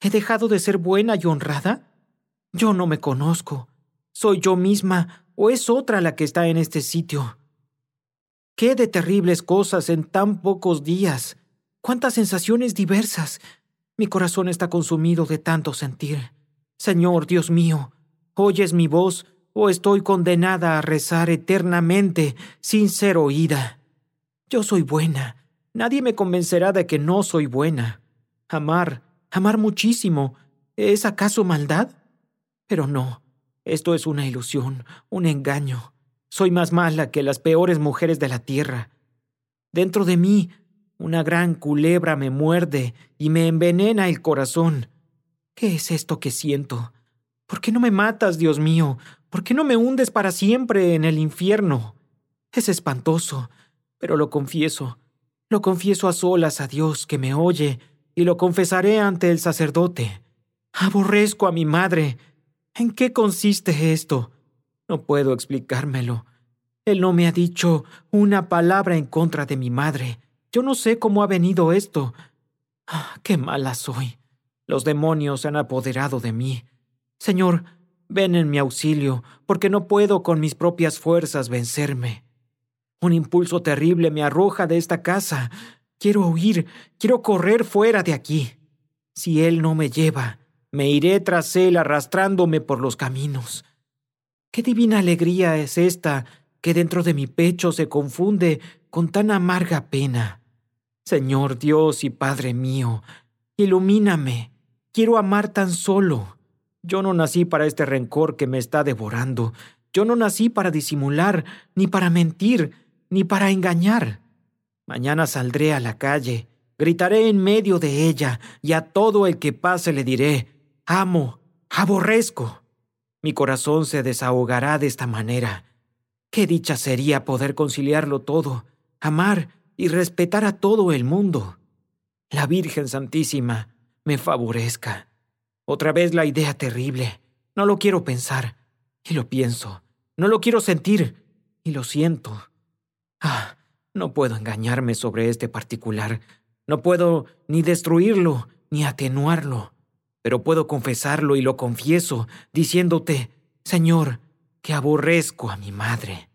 ¿He dejado de ser buena y honrada? Yo no me conozco. ¿Soy yo misma o es otra la que está en este sitio? ¡Qué de terribles cosas en tan pocos días! ¡Cuántas sensaciones diversas! Mi corazón está consumido de tanto sentir. Señor, Dios mío, ¿oyes mi voz o estoy condenada a rezar eternamente sin ser oída? Yo soy buena. Nadie me convencerá de que no soy buena. Amar muchísimo, ¿es acaso maldad? Pero no, esto es una ilusión, un engaño. Soy más mala que las peores mujeres de la tierra. Dentro de mí, una gran culebra me muerde y me envenena el corazón. ¿Qué es esto que siento? ¿Por qué no me matas, Dios mío? ¿Por qué no me hundes para siempre en el infierno? Es espantoso, pero lo confieso. Lo confieso a solas a Dios que me oye y lo confesaré ante el sacerdote. Aborrezco a mi madre. ¿En qué consiste esto? No puedo explicármelo. Él no me ha dicho una palabra en contra de mi madre. Yo no sé cómo ha venido esto. ¡Qué mala soy! Los demonios se han apoderado de mí. Señor, ven en mi auxilio, porque no puedo con mis propias fuerzas vencerme. Un impulso terrible me arroja de esta casa. Quiero huir, quiero correr fuera de aquí. Si él no me lleva, me iré tras él arrastrándome por los caminos. Qué divina alegría es esta que dentro de mi pecho se confunde con tan amarga pena. Señor Dios y Padre mío, ilumíname. Quiero amar tan solo. Yo no nací para este rencor que me está devorando. Yo no nací para disimular, ni para mentir, ni para engañar. Mañana saldré a la calle, gritaré en medio de ella, y a todo el que pase le diré: amo, aborrezco. Mi corazón se desahogará de esta manera. Qué dicha sería poder conciliarlo todo, amar y respetar a todo el mundo. La Virgen Santísima me favorezca. Otra vez la idea terrible. No lo quiero pensar, y lo pienso. No lo quiero sentir, y lo siento. No puedo engañarme sobre este particular. No puedo ni destruirlo, ni atenuarlo. Pero puedo confesarlo y lo confieso, diciéndote: Señor, que aborrezco a mi madre.